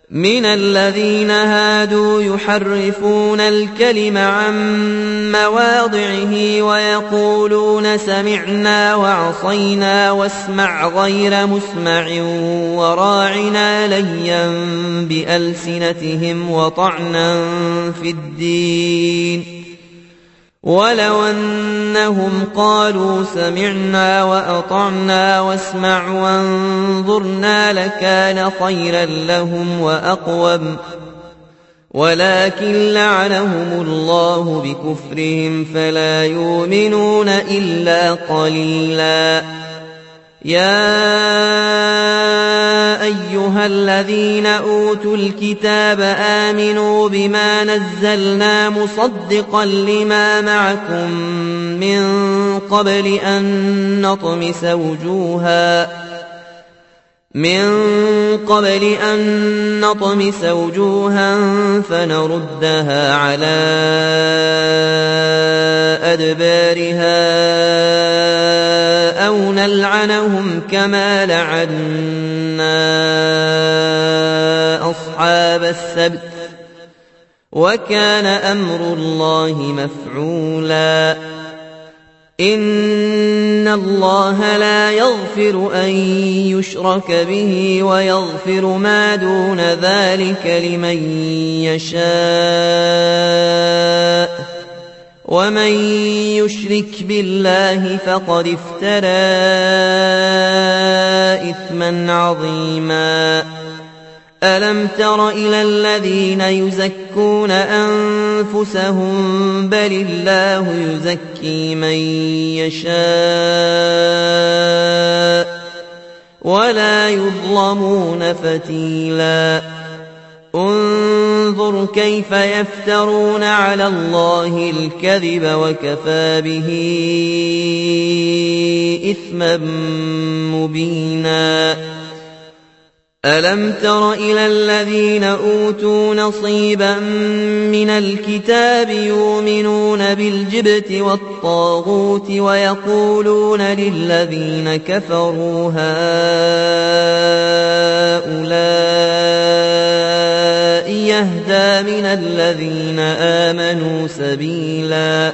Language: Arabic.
من الذين هادوا يحرفون الكلم عن مواضعه ويقولون سمعنا وعصينا واسمع غير مسمع وراعنا ليا بألسنتهم وطعنا في الدين ولو أنهم قالوا سمعنا وأطعنا واسمع وانظرنا لكان خيرا لهم وأقوم ولكن لعنهم الله بكفرهم فلا يؤمنون إلا قليلا. يا أيها الذين أوتوا الكتاب آمنوا بما نزلنا مصدقا لما معكم من قبل أن نطمس وجوها فنردها على أدبارها أو نلعنهم كما لعنا أصحاب السبت وكان أمر الله مفعولا. إن الله لا يغفر أن يشرك به ويغفر ما دون ذلك لمن يشاء ومن يشرك بالله فقد افترى إثما عظيما. ألم تر إلى الذين يزكون أنفسهم بل الله يزكي من يشاء ولا يظلمون فتيلا. انظر كيف يفترون على الله الكذب وكفى به إثما مبينا. ألم تر إلى الذين أوتوا نصيبا من الكتاب يؤمنون بالجبت والطاغوت ويقولون للذين كفروا هؤلاء